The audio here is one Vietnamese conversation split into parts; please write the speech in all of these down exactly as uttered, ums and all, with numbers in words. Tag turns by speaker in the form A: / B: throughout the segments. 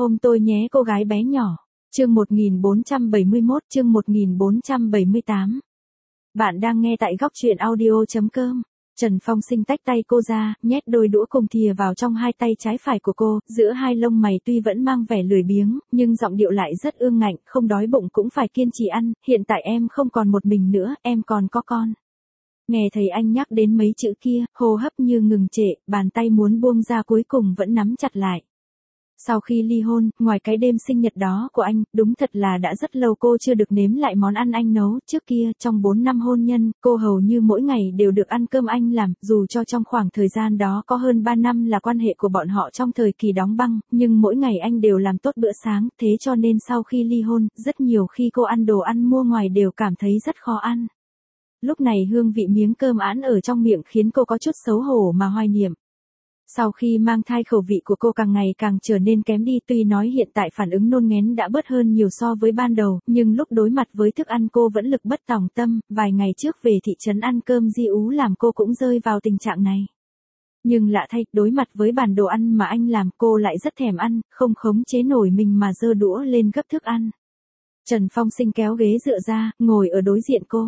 A: Ôm tôi nhé cô gái bé nhỏ. Chương một nghìn bốn trăm bảy mươi mốt, chương một nghìn bốn trăm bảy mươi tám. Bạn đang nghe tại góc truyện audio chấm com. Trần Phong Sinh tách tay cô ra, nhét đôi đũa cùng thìa vào trong hai tay trái phải của cô, giữa hai lông mày tuy vẫn mang vẻ lười biếng, nhưng giọng điệu lại rất ương ngạnh, không đói bụng cũng phải kiên trì ăn, hiện tại em không còn một mình nữa, em còn có con. Nghe thấy anh nhắc đến mấy chữ kia, hô hấp như ngừng trệ, bàn tay muốn buông ra cuối cùng vẫn nắm chặt lại. Sau khi ly hôn, ngoài cái đêm sinh nhật đó của anh, đúng thật là đã rất lâu cô chưa được nếm lại món ăn anh nấu. Trước kia, trong bốn năm hôn nhân, cô hầu như mỗi ngày đều được ăn cơm anh làm, dù cho trong khoảng thời gian đó có hơn ba năm là quan hệ của bọn họ trong thời kỳ đóng băng, nhưng mỗi ngày anh đều làm tốt bữa sáng, thế cho nên sau khi ly hôn, rất nhiều khi cô ăn đồ ăn mua ngoài đều cảm thấy rất khó ăn. Lúc này hương vị miếng cơm ẵn ở trong miệng khiến cô có chút xấu hổ mà hoài niệm. Sau khi mang thai khẩu vị của cô càng ngày càng trở nên kém đi, tuy nói hiện tại phản ứng nôn nghén đã bớt hơn nhiều so với ban đầu, nhưng lúc đối mặt với thức ăn cô vẫn lực bất tòng tâm, vài ngày trước về thị trấn ăn cơm di ú làm cô cũng rơi vào tình trạng này. Nhưng lạ thay, đối mặt với bàn đồ ăn mà anh làm cô lại rất thèm ăn, không khống chế nổi mình mà giơ đũa lên gấp thức ăn. Trần Phong Sinh kéo ghế dựa ra, ngồi ở đối diện cô.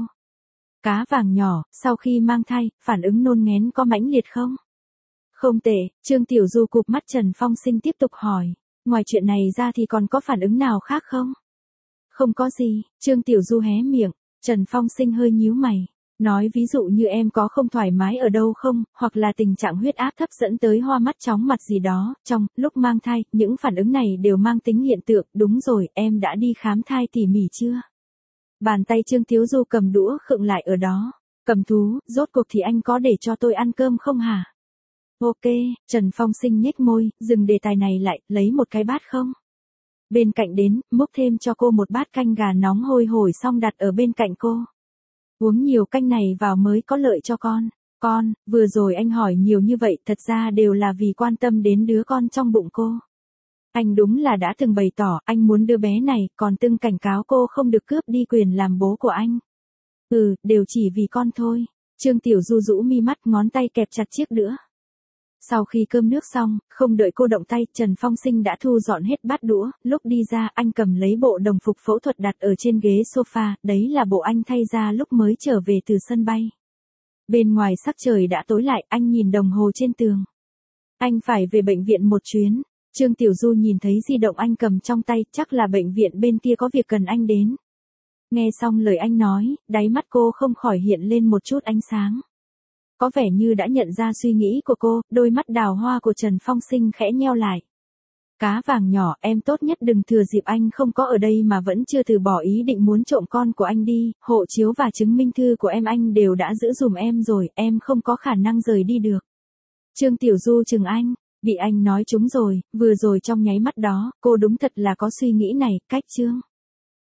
A: Cá vàng nhỏ, sau khi mang thai, phản ứng nôn nghén có mãnh liệt không? Không tệ, Trương Tiểu Du cụp mắt Trần Phong Sinh tiếp tục hỏi. Ngoài chuyện này ra thì còn có phản ứng nào khác không? Không có gì, Trương Tiểu Du hé miệng. Trần Phong Sinh hơi nhíu mày. Nói ví dụ như em có không thoải mái ở đâu không, hoặc là tình trạng huyết áp thấp dẫn tới hoa mắt chóng mặt gì đó. Trong lúc mang thai, những phản ứng này đều mang tính hiện tượng. Đúng rồi, em đã đi khám thai tỉ mỉ chưa? Bàn tay Trương Tiểu Du cầm đũa khựng lại ở đó. Cầm thú, rốt cuộc thì anh có để cho tôi ăn cơm không hả? Ok, Trần Phong Sinh nhếch môi, dừng đề tài này lại, lấy một cái bát không? Bên cạnh đến, múc thêm cho cô một bát canh gà nóng hôi hổi xong đặt ở bên cạnh cô. Uống nhiều canh này vào mới có lợi cho con. Con, vừa rồi anh hỏi nhiều như vậy thật ra đều là vì quan tâm đến đứa con trong bụng cô. Anh đúng là đã từng bày tỏ anh muốn đứa bé này, còn từng cảnh cáo cô không được cướp đi quyền làm bố của anh. Ừ, đều chỉ vì con thôi. Trương Tiểu Du rũ mi mắt, ngón tay kẹp chặt chiếc đũa. Sau khi cơm nước xong, không đợi cô động tay, Trần Phong Sinh đã thu dọn hết bát đũa, lúc đi ra anh cầm lấy bộ đồng phục phẫu thuật đặt ở trên ghế sofa, đấy là bộ anh thay ra lúc mới trở về từ sân bay. Bên ngoài sắc trời đã tối lại, anh nhìn đồng hồ trên tường. Anh phải về bệnh viện một chuyến. Trương Tiểu Du nhìn thấy di động anh cầm trong tay, chắc là bệnh viện bên kia có việc cần anh đến. Nghe xong lời anh nói, đáy mắt cô không khỏi hiện lên một chút ánh sáng. Có vẻ như đã nhận ra suy nghĩ của cô, đôi mắt đào hoa của Trần Phong Sinh khẽ nheo lại. Cá vàng nhỏ, em tốt nhất đừng thừa dịp anh không có ở đây mà vẫn chưa từ bỏ ý định muốn trộm con của anh đi, hộ chiếu và chứng minh thư của em anh đều đã giữ dùm em rồi, em không có khả năng rời đi được. Trương Tiểu Du chừng anh, bị anh nói trúng rồi, vừa rồi trong nháy mắt đó, cô đúng thật là có suy nghĩ này, cách Trương.